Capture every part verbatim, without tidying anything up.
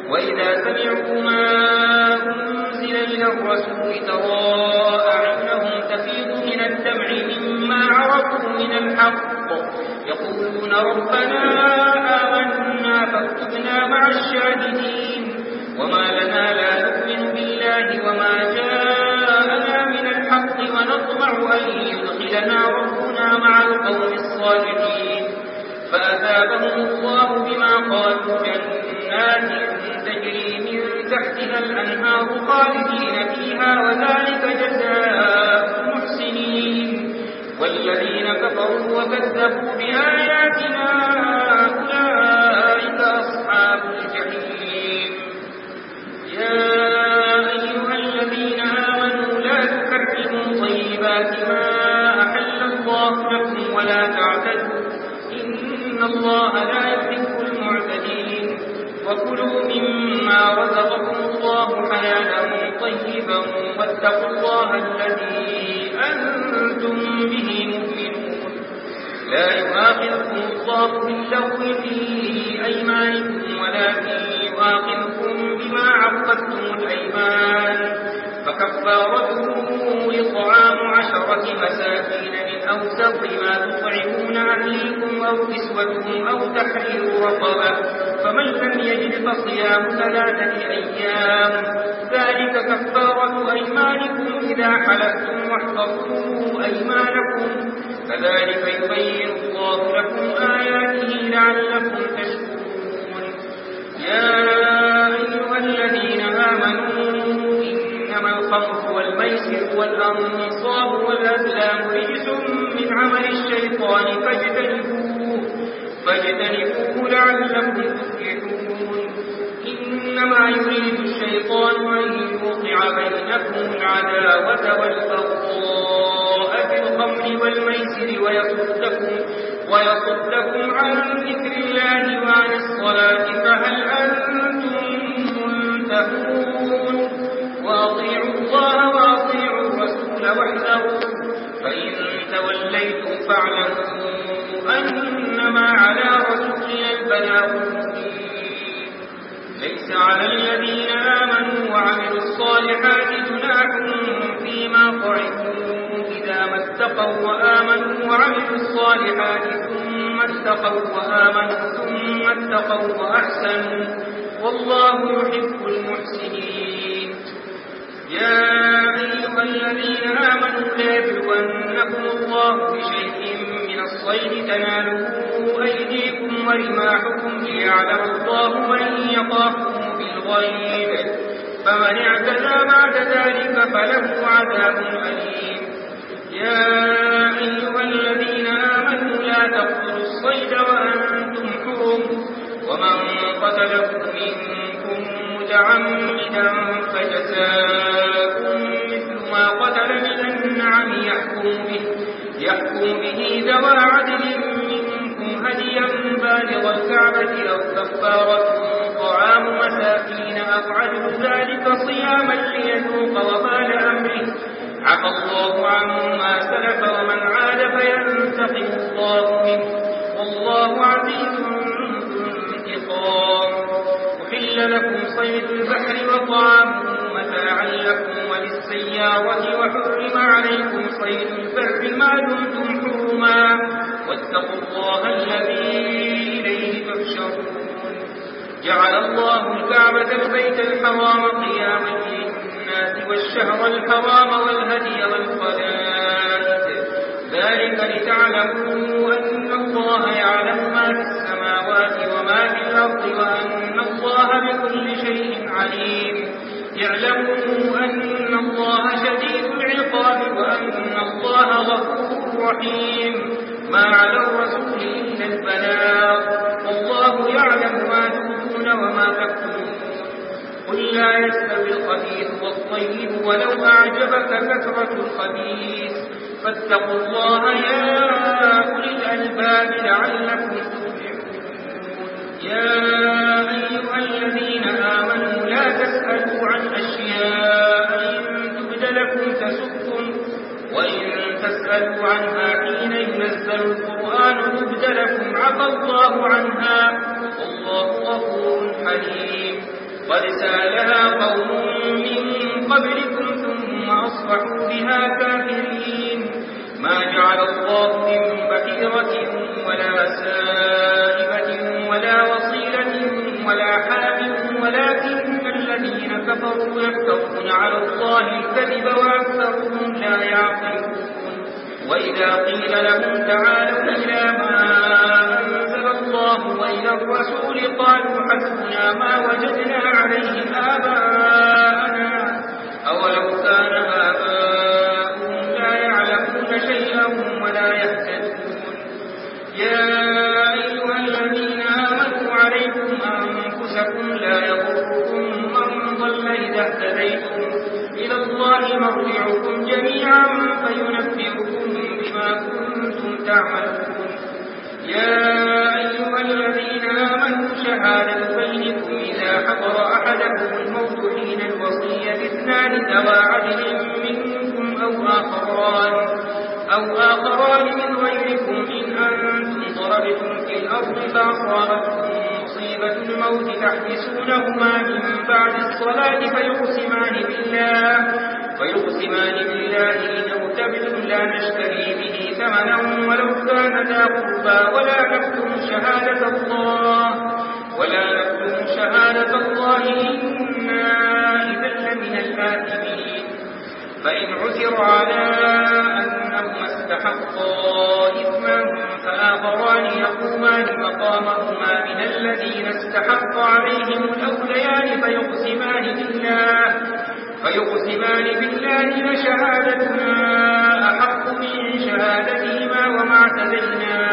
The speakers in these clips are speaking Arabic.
وإذا سمعوا ما أنزل إلى الرسول ترى أعينهم تفيض من الدمع مما عرفوا من الحق يقولون ربنا آمنا فاكتبنا مع الشاهدين وما لنا لا نؤمن بالله وما جاءنا من الحق ونطمع أن يدخلنا ربنا مع القوم الصالحين فأثابهم الله بما قالوا جنات تجري من تحتها الأنهار خالدين فيها وذلك جزاء المحسنين والذين كفروا وكذبوا بآياتنا أولئك أصحاب الجحيم يا أيها الذين آمنوا لا تحرموا طيبات ما أحل الله لكم ولا تعتدوا إن الله لا يحب المعتدين وكلوا مما رزقكم الله حلالا طيبا واتقوا الله الذي أنتم به مؤمنون لا يؤاخذكم الله باللغو في أيمانكم ولكن يؤاخذكم بما عقدتم الأيمان فكفارته إطعام عشرة مساكين من أوسط ما تطعمون أهليكم أو كسوتهم أو تحرير رقبة فمن لم يجد فصيام ثلاثة أيام ذلك كفارة أيمانكم إذا حلفتم واحفظوا أيمانكم كذلك يبين الله لكم آياته لعلكم تشكرون يا أيها الذين آمنوا إنما الخمر والميسر والأنصاب والأزلام رجس من عمل الشيطان فاجتنبوه فاجتنبوه لعلكم تفلحون إنما يريد الشيطان أن يوقع بينكم العداوة والبغضاء في الخمر والميسر ويصدكم ويصدكم عن ذكر الله وعن الصلاة فهل أنتم منتهون وأطيعوا الله وأطيعوا الرسول واحذروا فإن توليتم فاعلموا أنما على رسولنا البلاغ المبين ليس على الذين آمنوا وعملوا الصالحات جناح فيما طعموا إذا ما اتقوا وآمنوا وعملوا الصالحات ثم اتقوا وآمنوا ثم اتقوا وأحسنوا والله يحب المحسنين يا أيها الذين آمنوا لا يبلونكم الله بشيء من الصيد تناله أيديكم ورماحكم ليعلم الله من يخافه بالغيب فمن اعتدى بعد ذلك فله عذاب أليم يا أيها الذين آمنوا لا تقتلوا الصيد وأنتم حرم ومن قتله منكم متعمدا فجزاء مثل ما قتل من النعم يحكم به يحكم به ذوى عدل منكم هديا بالغ الكعبة أو كفارة طعام مساكين أو عدل ذلك صياما ليذوق وبال أمره عفى الله عما سلف ومن عاد فينتقم الله منه والله عزيز انتقام أحل لكم صيد البحر وطعامه متاعا لكم وللسيارة وحرم عليكم صيد البر ما دمتم حرما واتقوا الله الذي إليه تحشرون جعل الله الكعبة البيت الحرام قياما للناس والشهر الحرام والهدي والقلائد ذلك لتعلموا أن الله يعلم ما في السماوات وما في الأرض وأن الله بكل شيء عليم اعلموا أن الله شديد العقاب وأن الله غفور رحيم ما على الرسول إلا البلاغ والله يعلم ما تبدون وما تكتمون قل لا يستوي الخبيث والطيب ولو أعجبك كثرة الخبيث فاتقوا الله يا أولي الألباب لعلكم تفلحون يا أيها الذين آمنوا لا تسألوا عن أشياء إن تبد لكم تسؤكم وإن تسألوا عنها حين ينزل القرآن تبد لكم عفى الله عنها والله غفور حليم قد سالها قوم من قبلكم ثم أصبحوا بها كافرين ما جعل الله من بحيرة ولا سائبة ولا وصيلة ولا حام ولكن الذين كفروا يفترون على الله الكذب وأكثرهم لا يعقلون وإذا قيل لهم تعالوا إلى ما أنزل الله وإلى الرسول قالوا حسبنا ما وجدنا عليه آباءنا أولو كان آباؤهم لا يعلمون شيئا ولا يهتدون يا أيها الذين آمنوا عليكم أنفسكم لا يضركم من ضل إذا اهتديتم إلى الله مرجعكم جميعا فينبئكم بما كنتم تعملون يا أيها الذين آمنوا شهادة بينكم إذا حضر أحدكم الموت حين الوصية اثنان ذوى عدل منكم أو آخران أو آخران من غيركم إن أنتم ضربتم في الأرض فأصابتكم مصيبة الموت تحبسونهما من بعد الصلاة فيقسمان بالله فيقسمان بالله إن ارتبتم لا نشتري به ثمنا ولو كان ذا قربى ولا نكتم شهادة الله ولا نكتم شهادة الله إنا إذا لمن الآثمين فإن عثر على أنهما استحقا إثما فآخران يقومان مقامهما من الذين استحق عليهم الأوليان فيقسمان بالله فيقسمان بالله لشهادتنا أحق من شهادتهما وما اعتدينا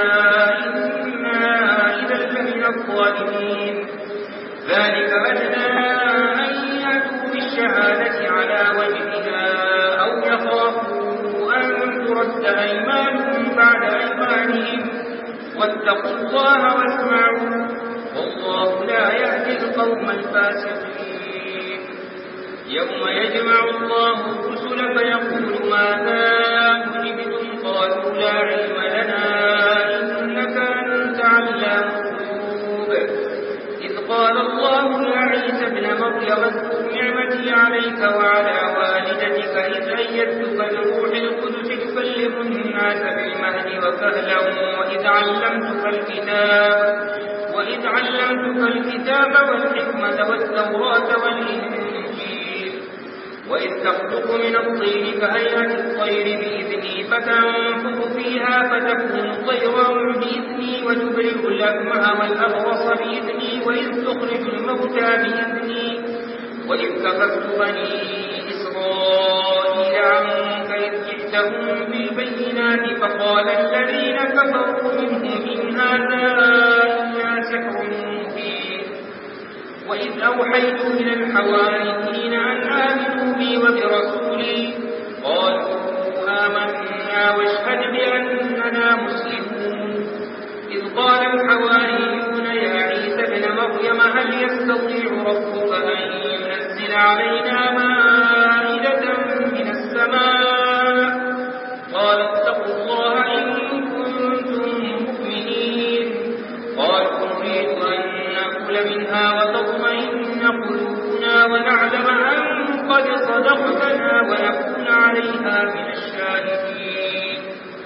إنا إذا لمن الظالمين ذلك أدنى أن يأتوا بالشهادة على وجهها أو يخافوا أن ترد أيمانهم بعد أيمانهم واتقوا الله واسمعوا والله لا يهدي القوم الفاسقين يوم يجمع الله الرسل فيقول ماذا أجبتم قالوا لا علم لنا إنك أنت علام الغيوب إذ قال الله يا عيسى ابن مريم اذكر نعمتي عليك وعلى والدتك إذ أيدتك بروح القدس تكلم الناس بالمهد وكهلا وإذ علمتك الكتاب وإذ علمتك الكتاب والحكمة والتوراة والإنجيل وإذ تخلق من الطين كهيئة الطير بإذني فتنفخ فيها فتكون طيرا بإذني وتبرئ الأكمه والأبرص بإذني وإذ تخرج الموتى بإذني وإذ كففت بني إسرائيل عنك إذ جئتهم بالبينات فقال الذين كفروا منهم إن هذا إلا سحر مبين وإذ أوحيت إلى الحواريين أن آمنوا بي وبرسولي قالوا آمنا واشهد بأننا مسلمون إذ قال الحواريون يا عيسى ابن مريم هل يستطيع ربك أن ينزل علينا مائدة من السماء قال اتقوا الله إن كنتم مؤمنين قالوا نريد أن نأكل منها وتطمئن قلوبنا ونعلم أن قد صدقتنا ونكون عليها من الشاهدين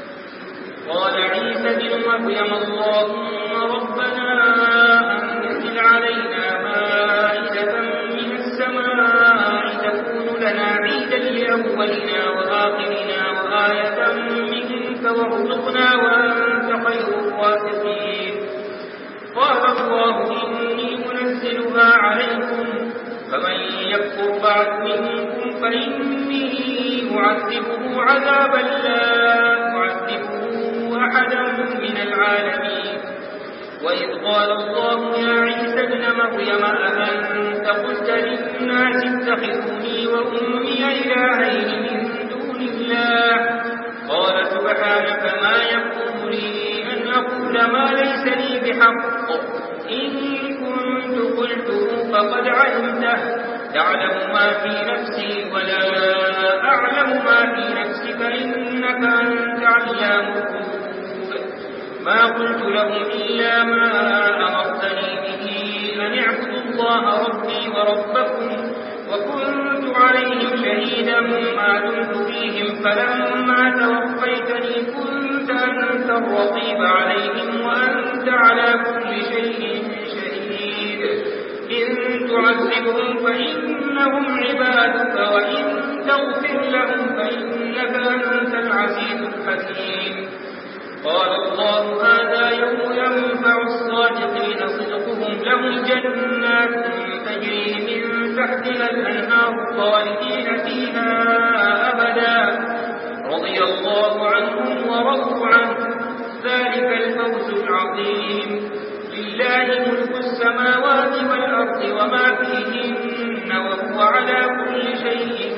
قال عيسى ابن مريم اللهم ربنا أنزل علينا مائدة من السماء تكون لنا عيدا لأولنا وآخرنا وآية منك وارزقنا وأنت خير الرازقين قال الله إني منزلها عليكم فمن يكفر بعد منكم فإني أعذبه عذابا لا أعذبه أحدا من العالمين وإذ قال الله يا عيسى ابن مريم أأنت قلت للناس اتخذوني وأمي إلهين من دون الله قال سبحانك ما يكون لي أن أقول ما ليس لي بحق إن كنت قلته فقد علمته تعلم ما في نفسي ولا أعلم ما في نفسك إنك أنت علام الغيوب ما قلت لهم إلا ما أمرتني به أن اعبدوا الله ربي وربكم وكنت عليهم شهيدا ما دمت فيهم فلما توفيتني كنت أنت الرقيب عليهم وأنت على كل شيء شهيد إن تعذبهم فإنهم عبادك وإن تغفر لهم فإنك أنت العزيز الحكيم. قال الله هذا يوم ينفع الصادقين صدقهم لهم جنات تجري من تحتها الأنهار خالدين فيها أبدا رضي الله عنهم ورضوا عنه ذلك الفوز العظيم. لله ملك السماوات والأرض وما فيهن وهو على كل شيء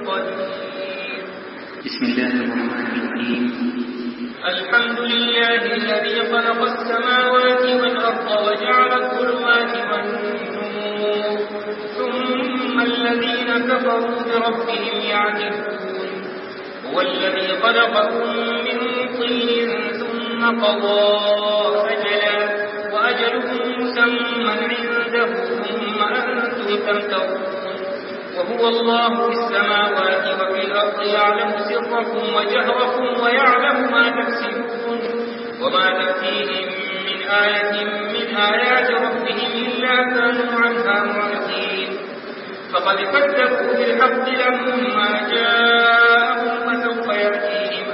قدير. بسم الله الرحمن الرحيم. الحمد لله الذي خلق السماوات والأرض وجعل الظلمات والنور ثم الذين كفروا بربهم يعدلون. هو الذي خلقكم من طين ثم قضى أجلا وأجلهم مسمى عنده ثم أنتم تمترون. وهو الله في السماوات وفي الأرض يعلم سركم وجهركم ويعلم ما تكسبون وما تأتيهم من آية من آيات ربهم إلا كانوا عنها معرضين. فقد كذبوا بالحق لما جاءهم فسوف يأتيهم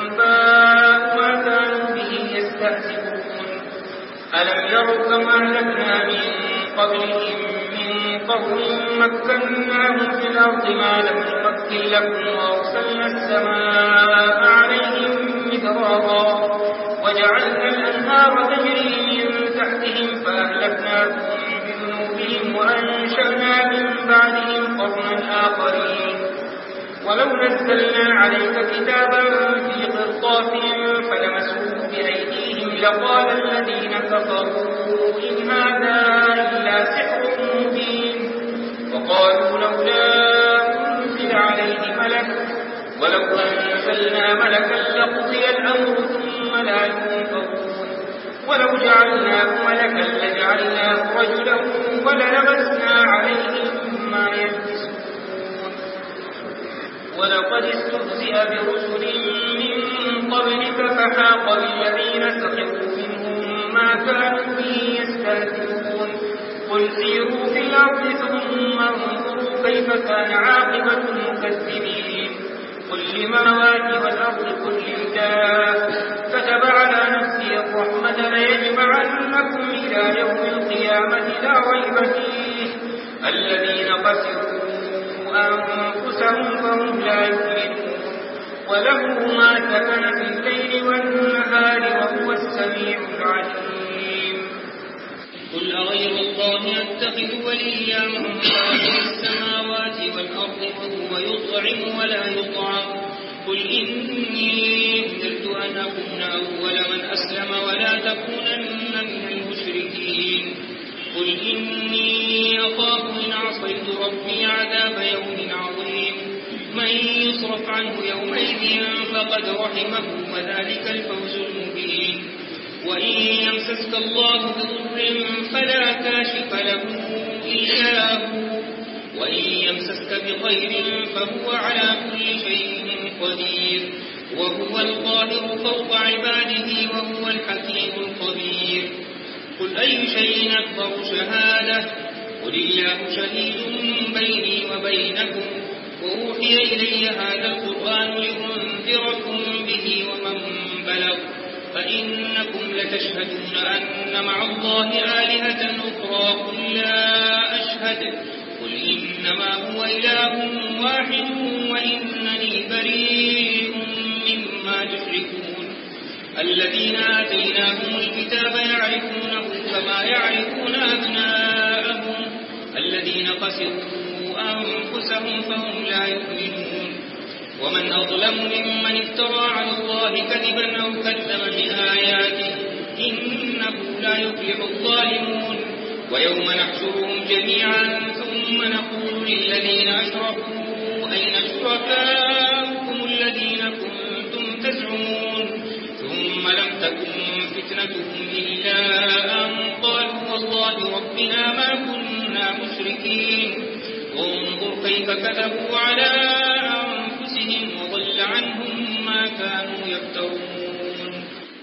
أنباء ما كانوا به يستهزئون. ألم يروا كما أهلكنا من قبلهم من قرن مكناهم في الأرض ما لم نمكن لكم وأرسلنا السماء عليهم مدرارا وجعلنا الأنهار تجري من تحتهم فأهلكناهم بذنوبهم وأنشأنا من بعدهم قرنا آخرين. ولو نزلنا عليك كتابا في قرطاس فلمسوه بأيديهم لقال الذين كفروا إن هذا إلا سحر مبين. وقالوا لولا أنزل عليه ملك ولو أنزلنا ملكا لقضي الأمر ثم لا ينظرون. ولو جعلناه ملكا لجعلناه رجلا وللبسنا عليهم ما يلبسون. ولقد استهزئ برسل من قبلك فحاق بالذين سخروا منهم ما كانوا به يستهزئون. قل سيروا في الأرض ثم انظروا كيف كان عاقبة المكذبين. قل للسماوات والأرض قل لله كتب على نفسه الرحمة ليجمعنكم إلى يوم القيامة لا ريب فيه الذين خسروا أنفسهم فهم لا يؤمنون. وله ما سكن في الليل والنهار وهو السميع العليم. قل أغير الله أتخذ وليا من فاطر السماوات والأرض وهو يطعم ولا يطعم. قل إني أمرت أن أكون أول من أسلم ولا تكونن من المشركين. قل إني أخاف إن عصيت ربي عذاب يوم عظيم. من يصرف عنه يومئذ فقد رحمه وذلك الفوز المبين. وإن يمسسك الله بضر فلا كاشف له إلا هو وإن يمسسك بخير فهو على كل شيء قدير وهو القاهر فوق عباده وهو الحكيم الخبير. قل أي شيء أكبر شهادة قل الله شهيد بيني وبينكم وأوحي إلي هذا القرآن لأنذركم به ومن بلغ فإنكم لتشهدون أن مع الله آلهة أخرى قل لا أشهد قل إنما هو إله واحد وإنني بريء مما تشركون. الذين آتيناهم الكتاب يعرفونه كما يعرفون أبناءهم الذين خسروا أنفسهم فهم لا يؤمنون. ومن أظلم ممن افترى على الله كذبا أو كذب بآياته إنه لا يفلح الظالمون. ويوم نحشرهم جميعا ثم نقول للذين أشركوا أين شركاؤكم الذين كنتم تزعمون ثم لم تكن فتنتهم إلا أن قالوا والله ربنا ما كنا مشركين وانظر كيف كذبوا على أنفسهم وضل عنهم ما كانوا يفترون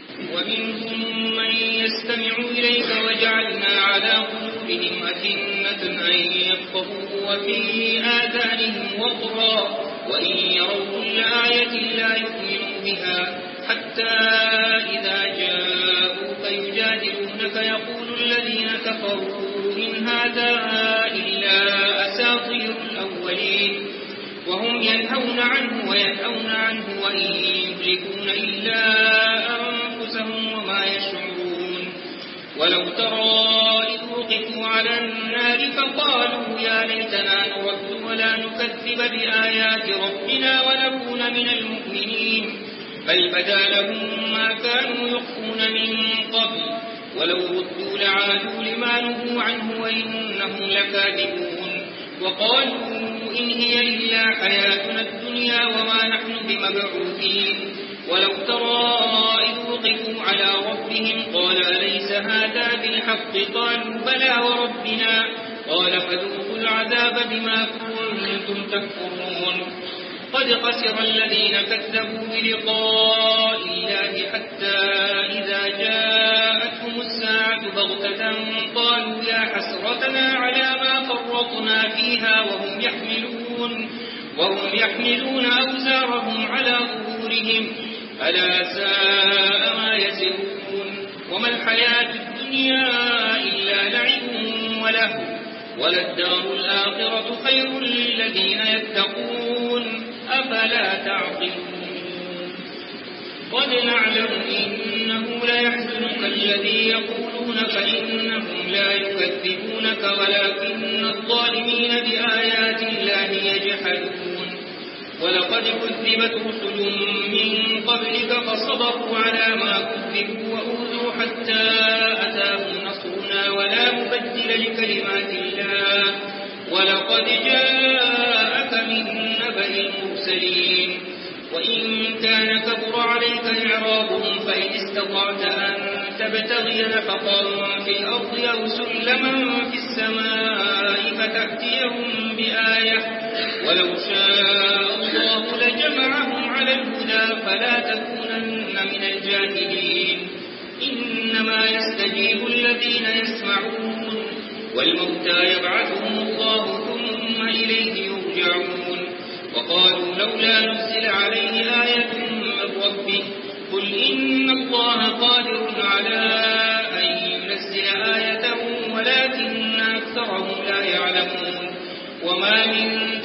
ومنهم من يستمع إليك وجعلنا على قلوبهم أكنة أن يفقهوا وفي آذانهم وقرا وإن يروا كل آية لا يؤمنوا بها حتى إذا جاءوك يجادلونك يقول الذين كفروا إن هذا إلا أساطير الأولين وهم ينهون عنه وينهون عنه وإن يهلكون إلا أنفسهم وما يشعرون ولو ترى إذ وقفوا على النار فقالوا يا ليتنا نرد ولا نكذب بآيات ربنا ونكون من المؤمنين بل بدا لهم ما كانوا يخفون من قبل ولو ردوا لعادوا لما نهوا عنه وإنهم لكاذبون وقالوا إن هي إلا حياتنا الدنيا وما نحن بمبعوثين ولو ترى إذ وقفوا على ربهم قال أليس هذا بالحق قالوا بلى وربنا قال فذوقوا العذاب بما كنتم تكفرون قد خسر الذين كذبوا بلقاء الله حتى إذا جاءتهم الساعة بغتة قالوا يا حسرتنا على ما فرطنا فيها وهم يحملون وهم يحملون أوزارهم على ظهورهم ألا ساء ما يزرون وما الحياة الدنيا إلا لعب وله وللدار الآخرة خير للذين يتقون أفلا تعقلون قد نعلم إنه ليحزنك الذي يقولون فإنهم لا يكذبونك ولكن الظالمين بآيات الله يجحدون ولقد كذبت رسل من قبلك فصبروا على ما كذبوا وأوذوا حتى أتاهم نصرنا ولا مبدل لكلمات الله ولقد جاءك من نبأ المرسلين وإن كان كبر عليك إعراضهم فإن استطعت أن تبتغي نفقا في الأرض أو سلما في السماء فتأتيهم بآية ولو شاء الله لجمعهم على الهدى فلا تكونن من الجاهلين إنما يستجيب الذين يسمعون والموتى يبعثهم الله ثم إليه يرجعون وقالوا لولا نزل عليه آية من ربه قل إن الله قادر على أن ينزل آية ولكن أكثرهم لا يعلمون وما من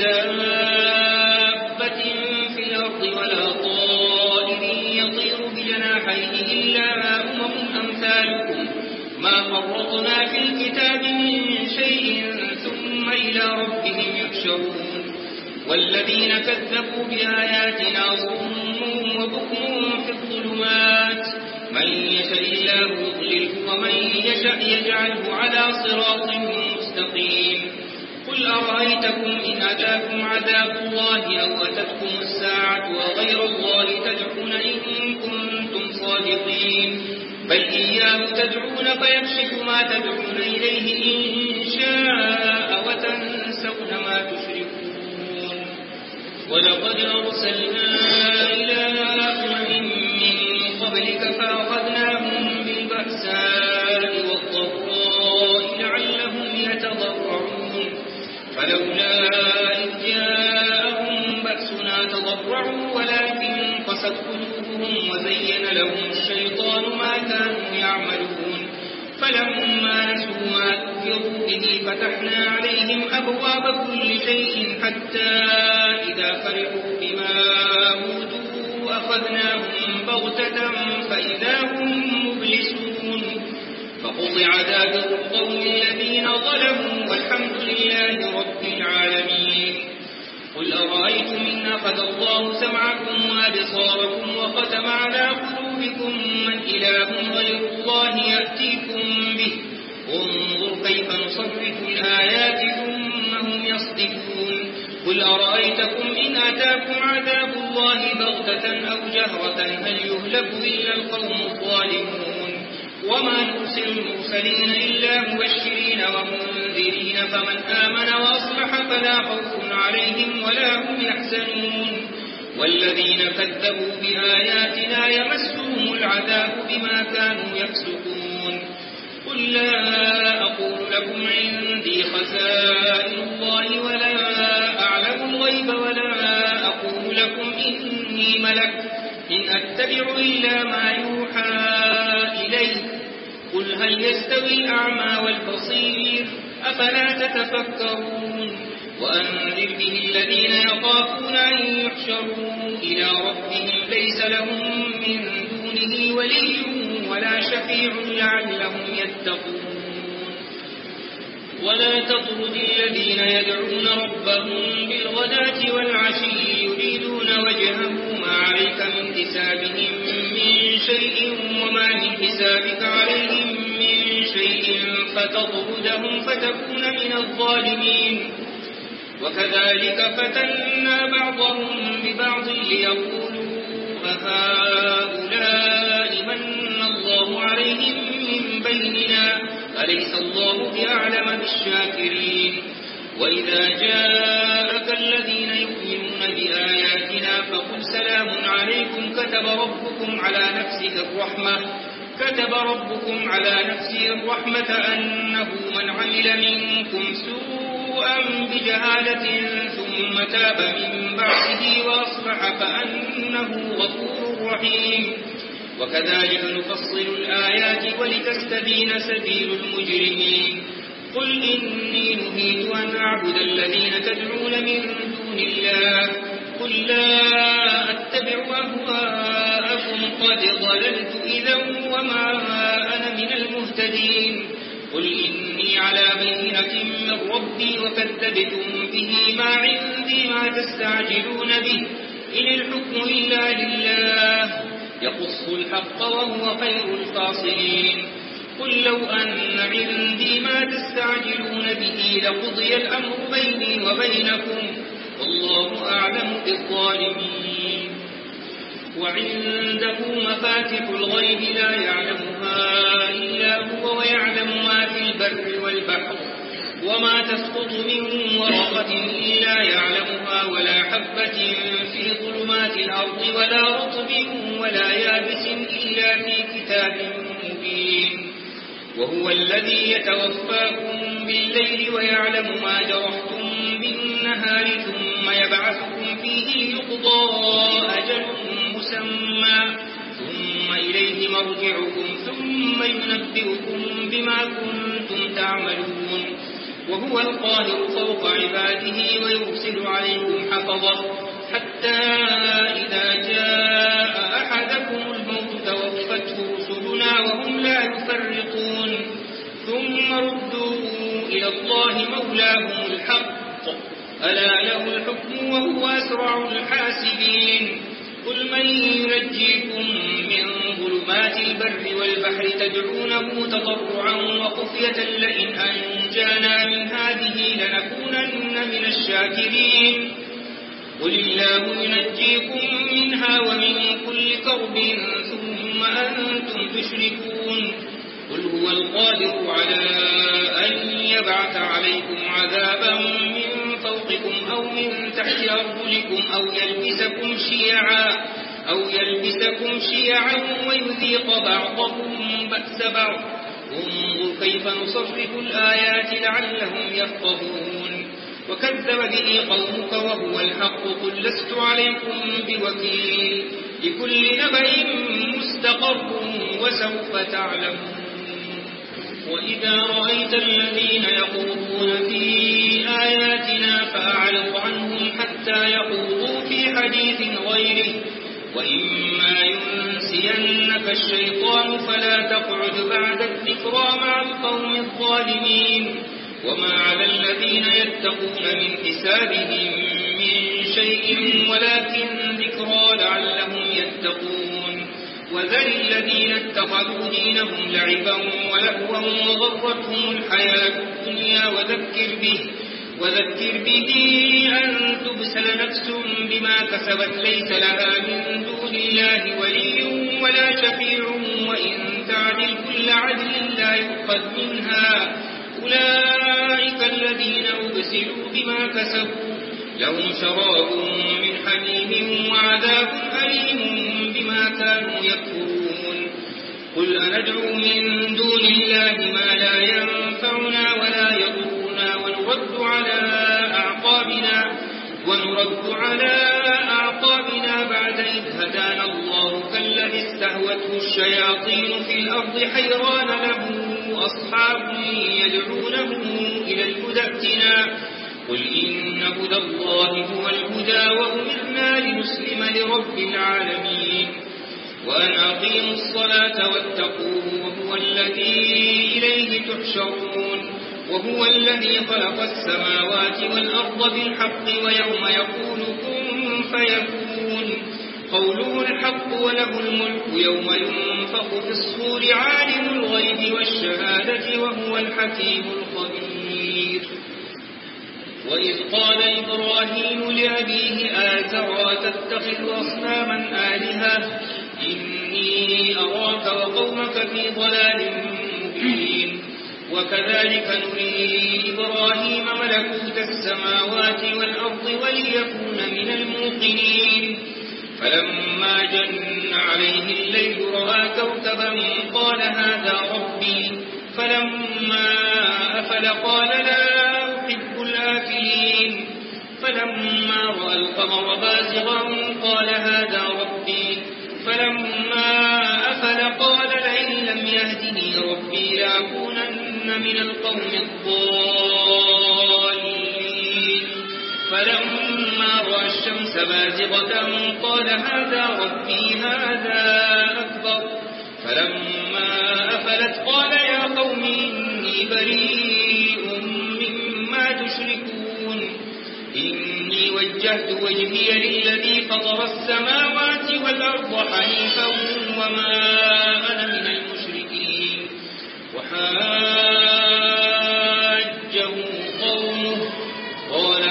دابة في الأرض ولا طائر يطير بجناحيه إلا أمم أمثالكم ما فرطنا في الكتاب من شيء ثم إلى ربهم يحشرون والذين كذبوا بآياتنا صم وبكم في الظلمات من يشاء الله يضلله ومن يشاء يجعله على صراط مستقيم قل أرأيتكم إن أتاكم عذاب الله أو أتتكم الساعة وغير الله تدعون إن كنتم صادقين بل إياه تدعون فيكشف ما تدعون إليه إن شاء وتنسون ما تشركون ولقد أرسلنا إلى أمم من قبلك فأخذناهم بالبأساء والضراء لعلهم يتضرعون فلولا إذ جاءهم بأسنا تضرعوا ولكن قست قلوبهم وزين لهم الشيطان ما كانوا يعملون فلما نسوا ما ذكروا به فتحنا عليهم أبواب كل شيء حتى إذا فرحوا بما أوتوا أخذناهم بغتة فإذا هم مبلسون فقطع دابر القوم الذين ظلموا والحمد لله رب العالمين قل أرأيتم إن أخذ الله سمعكم وأبصاركم وختم على قلوبكم من إله غير الله يأتيكم به انظر كيف نصرف الآيات ثم هم يصدفون قل أرأيتكم إن أتاكم عذاب الله بغتة أو جهرة هل يهلك إلا القوم الظالمون وما نرسل المرسلين إلا مبشرين ومنذرين منذرين فمن آمن وأصلح فلا خوف عليهم ولا هم يحزنون والذين كذبوا بآياتنا يمسهم العذاب بما كانوا يفسقون قل لا أقول لكم عندي خزائن الله ولا أعلم الغيب ولا أقول لكم إني ملك إن أتبع إلا ما يوحى إلي قل هل يستوي الأعمى والبصير أفلا تتفكرون وأنذر به الذين يخافون أن يحشروا إلى ربهم ليس لهم من دونه ولي ولا شفيع لعلهم يتقون ولا تطرد الذين يدعون ربهم بالغداة والعشي يريدون وجهه ما عليك من حسابهم من شيء وما من حسابك عليهم من شيء فتطردهم فتكون من الظالمين وكذلك فتنا بعضهم ببعض ليقولوا أهؤلاء من الله عليهم من بيننا أليس الله بأعلم بالشاكرين وإذا جاءك الذين يؤمنون بآياتنا فقل سلام عليكم كتب ربكم على نفسه الرحمة كتب ربكم على نفسه الرحمة أنه من عمل منكم سوءا بجهالة ثم تاب من بعده وأصلح فأنه غفور رحيم وكذلك نفصل الآيات ولتستبين سبيل المجرمين قل إني نهيت أن أعبد الذين تدعون من دون الله قل لا أتبع أهواءكم قد ضللت إذا وما أنا من المهتدين قل إني على بينة من ربي وكذبتم به ما عندي ما تستعجلون به إن الحكم إلا لله يقص الحق وهو خير الفاصلين قل لو أن عندي ما تستعجلون به لقضي الأمر بيني وبينكم والله أعلم بالظالمين وعنده مفاتح الغيب لا يعلمها إلا هو ويعلم ما في البر والبحر وما تسقط من ورقة إلا يعلمها ولا حبة في ظلمات الأرض ولا رطب ولا يابس إلا في كتاب مبين وهو الذي يتوفاكم بالليل ويعلم ما جرحتم بالنهار ثم يبعثكم فيه يقضى أجل مسمى ثم إليه مرجعكم ثم ينبئكم بما كنتم تعملون وهو القاهر فوق عباده ويرسل عليكم حفظه حتى إذا جاء أحدكم الموت توفته رسلنا وهم لا يفرطون ثم ردوا إلى الله مولاهم الحق ألا له الحكم وهو أسرع الحاسبين قل من ينجيكم من ظلمات البر والبحر تدعونه تضرعا وخفية لئن أنجانا من هذه لنكونن من الشاكرين قل الله ينجيكم منها ومن كل كرب ثم أنتم تشركون قل هو القادر على أن يبعث عليكم عذابا من فوقكم أو من تحت أرجلكم أو يلبسكم شيعا أو يلبسكم شيعا ويذيق بعضكم بأس بعض انظر كيف نصرف الآيات لعلهم يفقهون وكذب به قومك وهو الحق قل لست عليكم بوكيل لكل نبأ مستقر وسوف تعلمون وإذا رأيت الذين يخوضون في آياتنا فأعرض عنهم حتى يخوضوا في حديث غيره وإما ينسينك الشيطان فلا تقعد بعد الذكرى مع القوم الظالمين وما على الذين يتقون من حسابهم من شيء ولكن ذكرى لعلهم يتقون وذر الذين اتخذوا دينهم لعبا ولهوا وغرتهم الحياة الدنيا وذكر به وذكر به أن تبسل نفس بما كسبت ليس لها من دون الله ولي ولا شفيع وإن تعدل كل عدل لا يؤخذ منها أولئك الذين أبسلوا بما كسبوا لهم شراب من حميم وعذاب أليم بما كانوا يكفرون قل أندعو من دون الله ما لا ينفعنا ولا يضرنا ونرد على أعقابنا ونرد على أعقابنا بعد إذ هدانا الله كالذي استهوته الشياطين في الأرض حيران له أصحاب يدعونه إلى الهدى ائتنا قل إن هدى الله هو الهدى وأمرنا لنسلم لرب العالمين وأن أقيموا الصلاة واتقوه وهو الذي إليه تحشرون وهو الذي خلق السماوات والأرض بالحق ويوم يقول كن فيكون قوله الحق وله الملك يوم ينفخ في الصور عالم الغيب والشهادة وهو الحكيم الخبير وإذ قال إبراهيم لأبيه آزر تتخذ أصناما آلهة إني أراك وقومك في ضلال مبين وكذلك نري إبراهيم ملكوت السماوات والأرض وليكون من الموقنين فلما جن عليه الليل رأى كوكبا قال هذا ربي فلما أفل قال لا أحب الآفلين فلما رأى القمر بازغا قال هذا ربي فلما أفل قال لئن لم يهدني ربي لأكونن من القوم الضالين فلما رأى الشمس بازغة قال هذا ربي هذا أكبر فلما أفلت قال يا قوم إني بريء مما تشركون إني وجهت وجهي للذي فطر السماوات والأرض حنيفا وما أنا من المشركين وحاجه قومه قال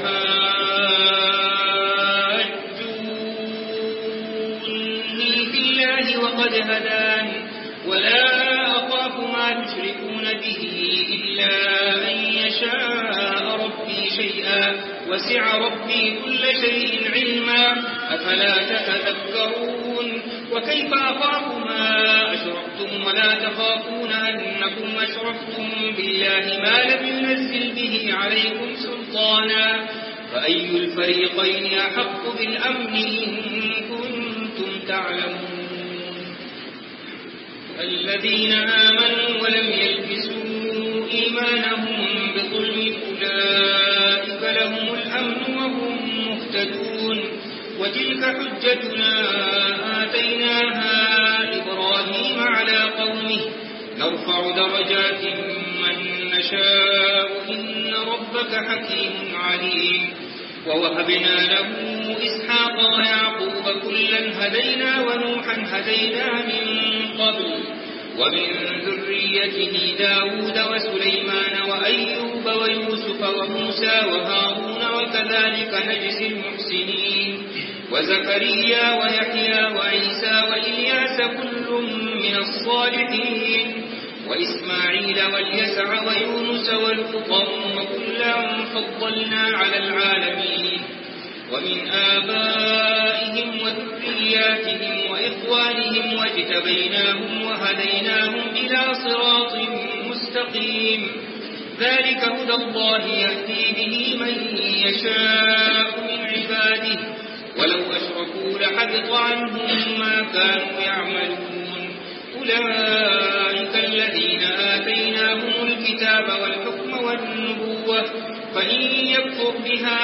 أتحاجوني في الله وقد هدان ولا أخاف ما تشركون به إلا أن يشاء ربي شيئا وسع ربي كل شيء علما أفلا تتذكرون وكيف أخاف ما أشركتم ولا تخافون أنكم أشركتم بالله ما لم ينزل به عليكم سلطانا فأي الفريقين أحق بالأمن إن كنتم تعلمون الذين آمنوا ولم يلبسوا إيمانهم بظلم أولئك لهم الأمن وهم مهتدون وتلك حجتنا آتيناها إبراهيم على قومه نرفع درجات من نشاء إن ربك حكيم عليم ووهبنا له إسحاق ويعقوب كلا هدينا ونوحا هدينا من قبل ومن ذريته داود وسليمان وأيوب ويوسف وموسى وهارون وكذلك نجزي المحسنين وزكريا ويحيى وعيسى وإلياس كل من الصالحين وإسماعيل واليسع ويونس ولوطا وكلا فضلنا على العالمين ومن آبائهم وذرياتهم وإخوانهم واجتبيناهم وهديناهم إلى صراط مستقيم ذلك هدى الله يهدي به من يشاء من عباده ولو أشركوا لحبط عنهم ما كانوا يعملون أولئك الذين آتيناهم الكتاب والحكم والنبوة فإن يكفر بها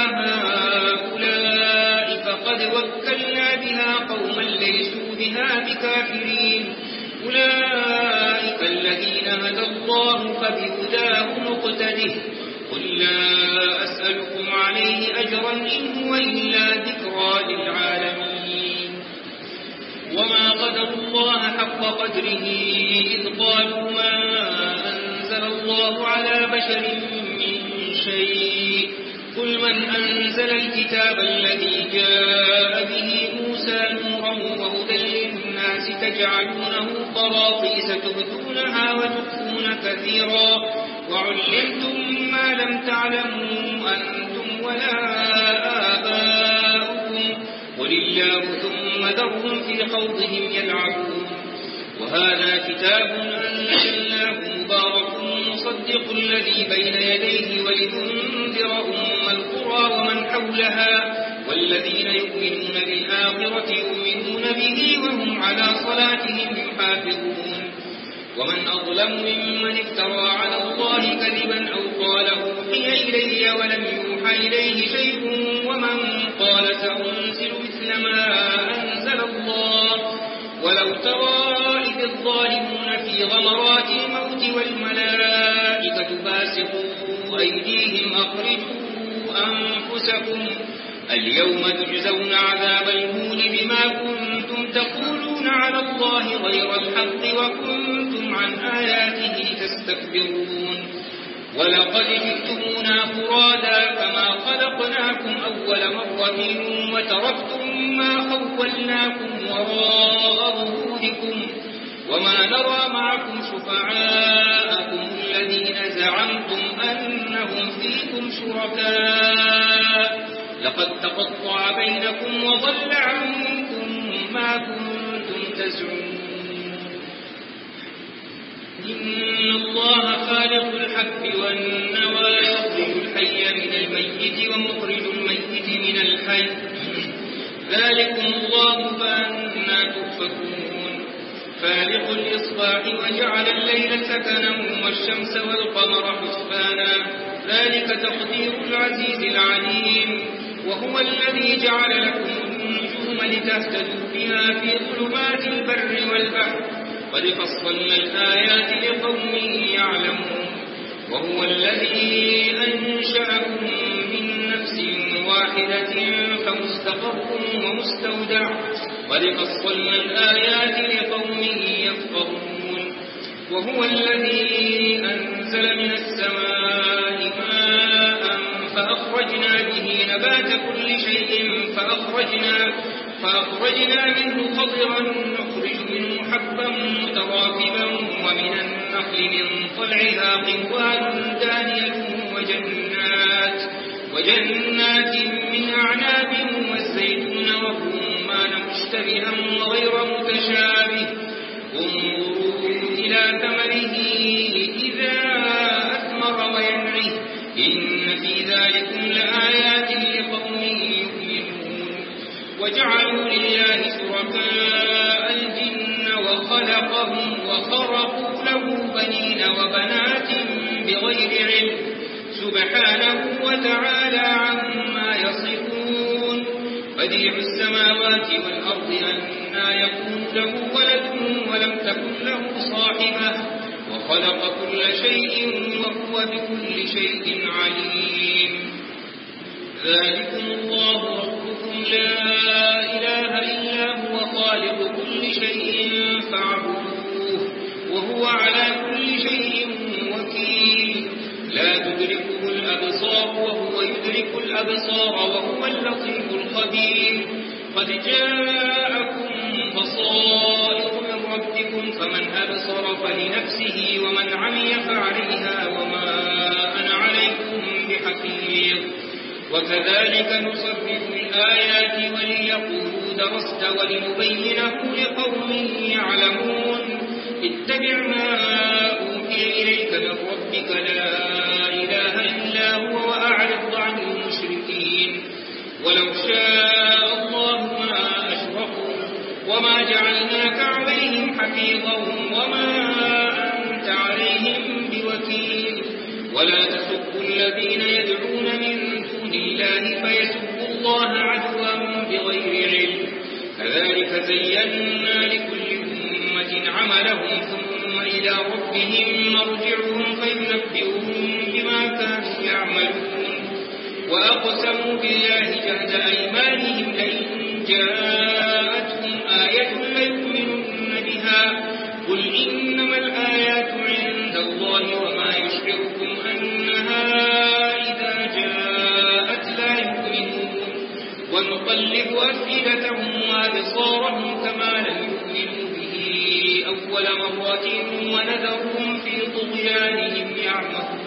هؤلاء فقد وكلنا بها قوما ليسوا بها بكافرين أولئك الذين هدى الله فبهداه مقتده قل لا أسألكم عليه أجرا إن هو إلا ذكرى للعالمين وما قدر الله حق قدره إذ قالوا ما أنزل الله على بشر من شيء قل من أنزل الكتاب الذي جاء به موسى نورا وهدى للناس تجعلونه قراطيس تبدونها وتخفون كثيرا وعلمتم ما لم تعلموا أنتم ولا آباؤكم قل الله ثم ذرهم في خوضهم يلعبون وهذا كتاب أنزلناه مبارك مصدق الذي بين يديه ولتنذر أم القرى ومن حولها والذين يؤمنون بالآخرة يؤمنون به وهم على صلاتهم يحافظون ومن أظلم ممن افترى على الله كذبا أو قال أوحي إلي ولم يوحى إليه شيء ومن قال سأنزل مثل ما أنزل الله ولو ترى إذ الظالمون في غمرات الموت والملائكة باسطوا أيديهم أخرجوا أنفسكم اليوم تجزون عذاب الهون بما كنتم تقولون على الله غير الحق وكنتم عن آياته تستكبرون ولقد جئتمونا فرادا كما خلقناكم أول مرة وتركتم ما خولناكم وراء ظهوركم وما نرى معكم شفعاءكم الذين زعمتم أنهم فيكم شركاء لقد تقطع بينكم وضل عنكم ما كنتم تزعمون إن الله خالق الحب والنوى يخرج الحي من الميت ومخرج الميت من الحي ذلكم الله فأنا تؤفكون فالق الإصباح وجعل الليل سكنا والشمس والقمر حسبانا ذلك تقدير العزيز العليم وهو الذي جعل لكم النجوم لتهتدوا بها في ظلمات البر والبحر قد فصلنا الآيات لقوم يعلمون وهو الذي أنشأكم من نفس واحدة فمستقر ومستودع قد فصلنا الآيات لقوم يفقهون وهو الذي أنزل من السماء ماء فأخرجنا به نبات كل شيء فأخرجنا, فأخرجنا منه خضرا نخرج منه حبا متراكبا ومن النخل من طلعها قنوان دانية وجنات, وجنات من أعناب والزيتون والرمان مشتبها وغير متشابه انظروا إلى ثمره إذا أثمر وينعه إن في ذلكم لآيات لقوم يؤمنون وجعلوا لله شركاء الجن وخلقهم وخرقوا له بنين وبنات بغير علم سبحانه وتعالى عما يصفون بديع السماوات والأرض أنى يكون له ولد ولم تكن له صاحبة وخلق كل شيء وهو بكل شيء عليم ذلكم الله ربكم لا إله إلا هو خالق كل شيء فاعبدوه وهو على كل شيء وكيل لا تدركه الأبصار وهو يدرك الأبصار وهو اللطيف الخبير قد جاءكم بصائر من ربكم فمن أبصر فلنفسه ومن عمي فعليها وما أنا عليكم بحفيظ وكذلك نصرف الآيات وليقولوا درست ولنبينه لقوم يعلمون اتبع ما أوحي إليك من ربك لا إله إلا هو وأعرض عن المشركين ولو شاء الله ما أشركوا وما جعلناك عليهم حفيظا وما أنت عليهم بوكيل ولا تسبوا الذين يدعون من دون الله فيسبوا الله عدوا بغير علم كذلك زينا لكل أمة عملهم ثم إلى ربهم مرجعهم فينبئهم بما كانوا يعملون وأقسموا بالله جهد أيمانهم لئن جاءتهم آية ليؤمنن بها قل إنما الآيات عند الله وما يشعركم أنها إذا جاءت لا يؤمنون ونقلب أفئدتهم وأبصارهم كما لم يؤمنوا به أول مرة ونذرهم في طغيانهم يعمهون